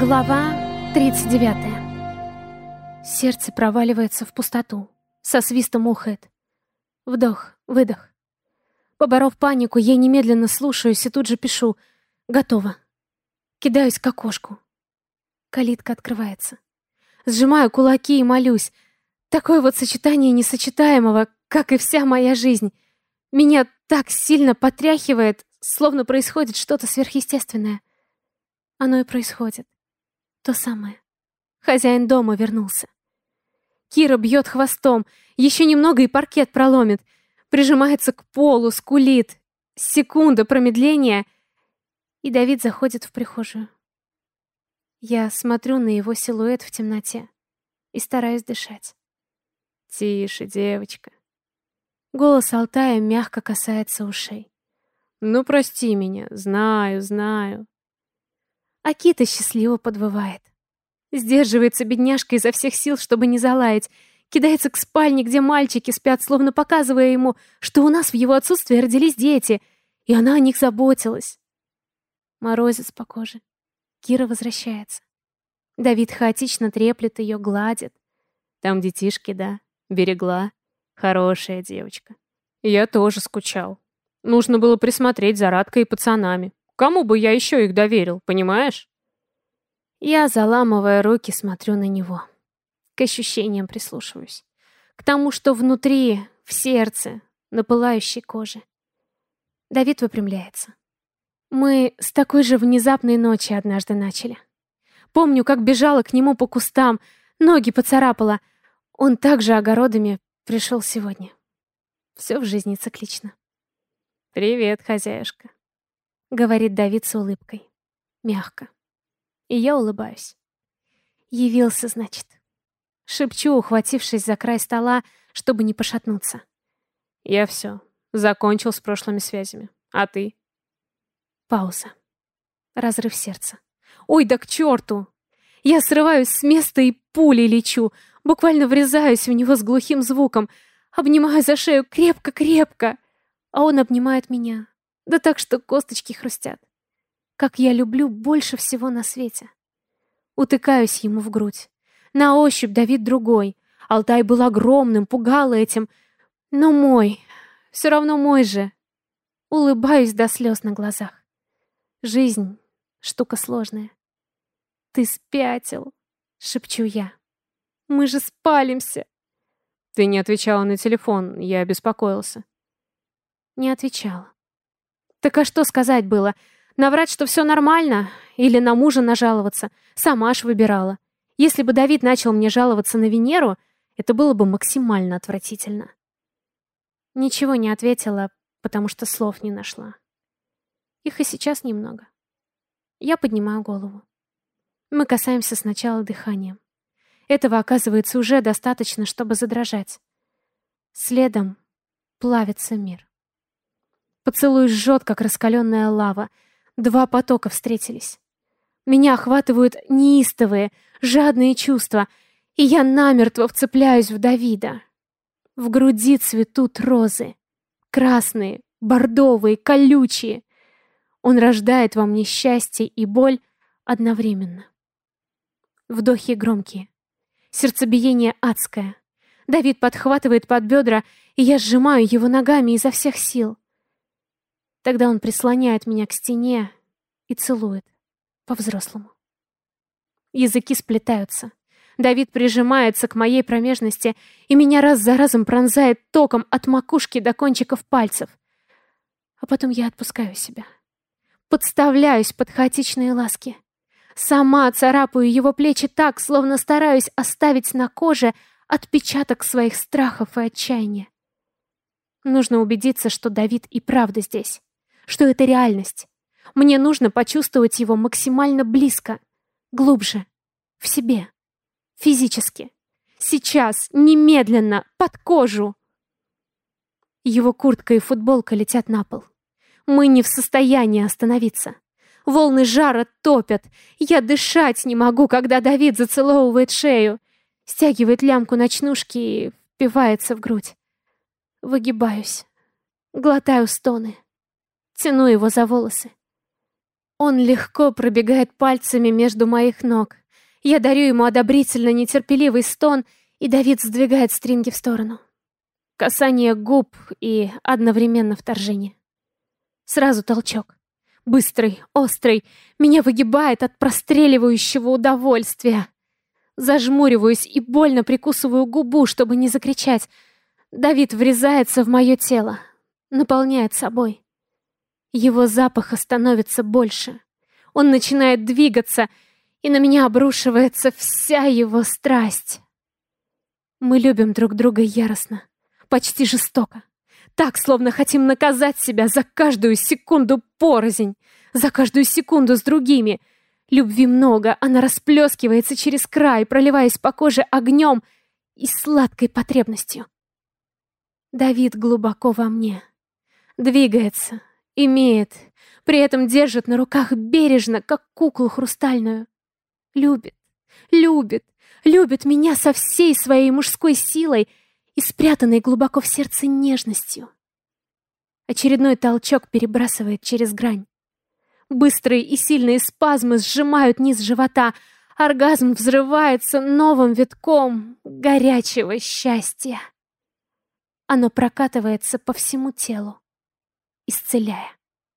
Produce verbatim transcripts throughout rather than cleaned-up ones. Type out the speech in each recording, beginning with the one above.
Глава тридцать девятая. Сердце проваливается в пустоту. Со свистом ухает. Вдох, выдох. Поборов панику, я немедленно слушаюсь и тут же пишу: «Готово». Кидаюсь к окошку. Калитка открывается. Сжимаю кулаки и молюсь. Такое вот сочетание несочетаемого, как и вся моя жизнь. Меня так сильно потряхивает, словно происходит что-то сверхъестественное. Оно и происходит. То самое. Хозяин дома вернулся. Кира бьет хвостом. Еще немного и паркет проломит. Прижимается к полу, скулит. Секунда промедления. И Давид заходит в прихожую. Я смотрю на его силуэт в темноте и стараюсь дышать. «Тише, девочка». Голос Алтая мягко касается ушей. «Ну, прости меня. Знаю, знаю». Акита счастливо подвывает. Сдерживается бедняжка изо всех сил, чтобы не залаять. Кидается к спальне, где мальчики спят, словно показывая ему, что у нас в его отсутствии родились дети, и она о них заботилась. Морозец по коже. Кира возвращается. Давид хаотично треплет ее, гладит. «Там детишки, да? Берегла? Хорошая девочка». «Я тоже скучал. Нужно было присмотреть за Радкой и пацанами. Кому бы я еще их доверил, понимаешь?» Я, заламывая руки, смотрю на него. К ощущениям прислушиваюсь. К тому, что внутри, в сердце, на пылающей коже. Давид выпрямляется. Мы с такой же внезапной ночи однажды начали. Помню, как бежала к нему по кустам, ноги поцарапала. Он также огородами пришел сегодня. Все в жизни циклично. «Привет, хозяюшка», — говорит Давид с улыбкой. Мягко. И я улыбаюсь. Явился, значит. Шепчу, ухватившись за край стола, чтобы не пошатнуться. «Я все. Закончил с прошлыми связями. А ты?» Пауза. Разрыв сердца. «Ой, да к черту!» Я срываюсь с места и пулей лечу. Буквально врезаюсь в него с глухим звуком. Обнимаю за шею крепко-крепко. А он обнимает меня. Да так, что косточки хрустят. Как я люблю больше всего на свете. Утыкаюсь ему в грудь. На ощупь Давид другой. Алтай был огромным, пугал этим. Но мой. Все равно мой же. Улыбаюсь до слез на глазах. Жизнь — штука сложная. «Ты спятил», — шепчу я. «Мы же спалимся». «Ты не отвечала на телефон, я беспокоился». Не отвечала. Так а что сказать было? Наврать, что все нормально? Или на мужа нажаловаться? Сама ж выбирала. Если бы Давид начал мне жаловаться на Венеру, это было бы максимально отвратительно. Ничего не ответила, потому что слов не нашла. Их и сейчас немного. Я поднимаю голову. Мы касаемся сначала дыханием. Этого, оказывается, уже достаточно, чтобы задрожать. Следом плавится мир. Поцелуй жжет, как раскаленная лава. Два потока встретились. Меня охватывают неистовые, жадные чувства, и я намертво вцепляюсь в Давида. В груди цветут розы. Красные, бордовые, колючие. Он рождает во мне счастье и боль одновременно. Вдохи громкие. Сердцебиение адское. Давид подхватывает под бедра, и я сжимаю его ногами изо всех сил. Тогда он прислоняет меня к стене и целует по-взрослому. Языки сплетаются. Давид прижимается к моей промежности, и меня раз за разом пронзает током от макушки до кончиков пальцев. А потом я отпускаю себя. Подставляюсь под хаотичные ласки. Сама царапаю его плечи так, словно стараюсь оставить на коже отпечаток своих страхов и отчаяния. Нужно убедиться, что Давид и правда здесь, что это реальность. Мне нужно почувствовать его максимально близко, глубже, в себе, физически. Сейчас, немедленно, под кожу. Его куртка и футболка летят на пол. Мы не в состоянии остановиться. Волны жара топят. Я дышать не могу, когда Давид зацеловывает шею, стягивает лямку ночнушки и впивается в грудь. Выгибаюсь, глотаю стоны, тяну его за волосы. Он легко пробегает пальцами между моих ног. Я дарю ему одобрительно нетерпеливый стон, и Давид сдвигает стринги в сторону. Касание губ и одновременно вторжение. Сразу толчок. Быстрый, острый, меня выгибает от простреливающего удовольствия. Зажмуриваюсь и больно прикусываю губу, чтобы не закричать. Давид врезается в мое тело, наполняет собой. Его запаха становится больше. Он начинает двигаться, и на меня обрушивается вся его страсть. Мы любим друг друга яростно, почти жестоко. Так, словно хотим наказать себя за каждую секунду порознь, за каждую секунду с другими. Любви много, она расплескивается через край, проливаясь по коже огнем и сладкой потребностью. Давид глубоко во мне. Двигается, имеет, при этом держит на руках бережно, как куклу хрустальную. Любит, любит, любит меня со всей своей мужской силой и спрятанной глубоко в сердце нежностью. Очередной толчок перебрасывает через грань. Быстрые и сильные спазмы сжимают низ живота. Оргазм взрывается новым витком горячего счастья. Оно прокатывается по всему телу, исцеляя.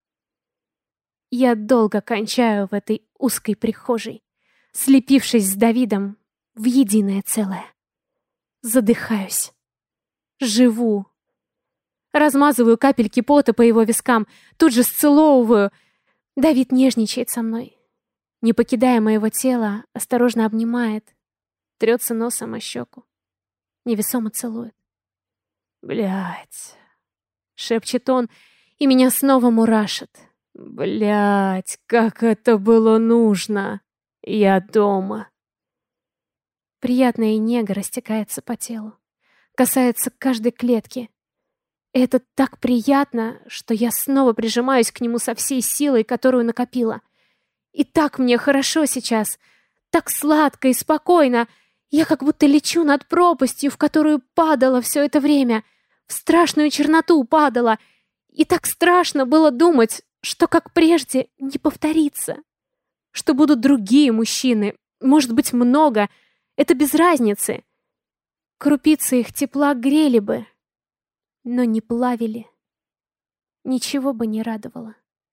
Я долго кончаю в этой узкой прихожей, слепившись с Давидом в единое целое. Задыхаюсь. Живу. Размазываю капельки пота по его вискам, тут же сцеловываю. Давид нежничает со мной. Не покидая моего тела, осторожно обнимает, трется носом о щеку, невесомо целует. «Блядь!» — шепчет он, и меня снова мурашит. «Блядь, как это было нужно! Я дома!» Приятная нега растекается по телу, касается каждой клетки. Это так приятно, что я снова прижимаюсь к нему со всей силой, которую накопила. И так мне хорошо сейчас, так сладко и спокойно. Я как будто лечу над пропастью, в которую падала все это время. В страшную черноту падала. И так страшно было думать, что, как прежде, не повторится. Что будут другие мужчины, может быть, много. Это без разницы. Крупицы их тепла грели бы, но не плавили. Ничего бы не радовало.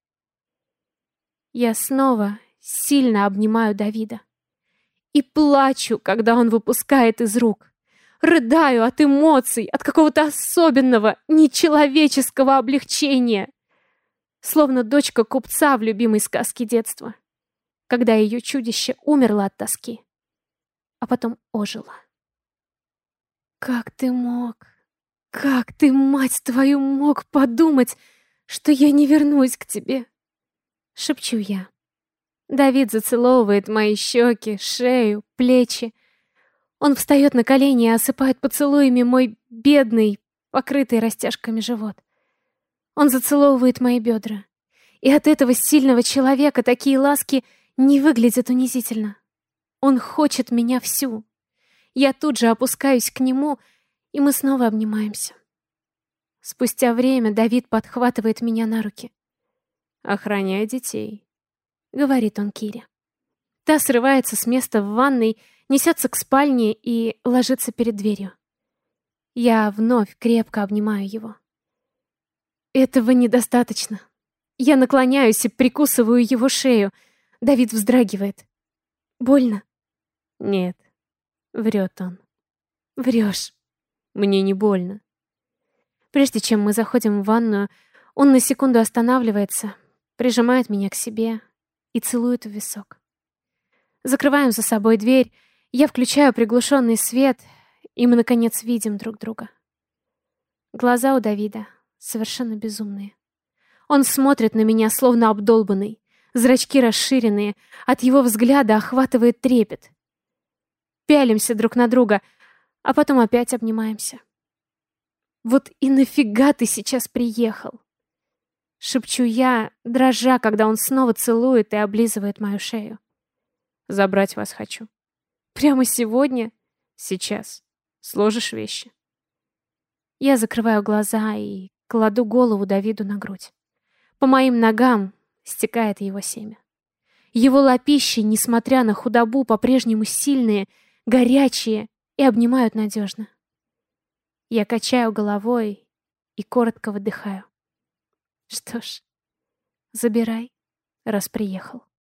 Я снова сильно обнимаю Давида. И плачу, когда он выпускает из рук. Рыдаю от эмоций, от какого-то особенного, нечеловеческого облегчения. Словно дочка купца в любимой сказке детства, когда ее чудище умерло от тоски, а потом ожило. Как ты мог? Как ты, мать твою, мог подумать, что я не вернусь к тебе? Шепчу я. Давид зацеловывает мои щеки, шею, плечи. Он встает на колени и осыпает поцелуями мой бедный, покрытый растяжками живот. Он зацеловывает мои бедра. И от этого сильного человека такие ласки не выглядят унизительно. Он хочет меня всю. Я тут же опускаюсь к нему, и мы снова обнимаемся. Спустя время Давид подхватывает меня на руки. «Охраняй детей», — говорит он Кире. Та срывается с места в ванной, несется к спальне и ложится перед дверью. Я вновь крепко обнимаю его. Этого недостаточно. Я наклоняюсь и прикусываю его шею. Давид вздрагивает. «Больно?» «Нет», — врет он. «Врешь. Мне не больно». Прежде чем мы заходим в ванную, он на секунду останавливается, прижимает меня к себе и целует в висок. Закрываем за собой дверь, я включаю приглушенный свет, и мы, наконец, видим друг друга. Глаза у Давида совершенно безумные. Он смотрит на меня, словно обдолбанный, зрачки расширенные, от его взгляда охватывает трепет. Пялимся друг на друга, а потом опять обнимаемся. «Вот и нафига ты сейчас приехал?» Шепчу я, дрожа, когда он снова целует и облизывает мою шею. «Забрать вас хочу». «Прямо сегодня?» «Сейчас. Сложишь вещи». Я закрываю глаза и кладу голову Давиду на грудь. По моим ногам стекает его семя. Его лапищи, несмотря на худобу, по-прежнему сильные, горячие и обнимают надежно. Я качаю головой и коротко выдыхаю. Что ж, забирай, раз приехал.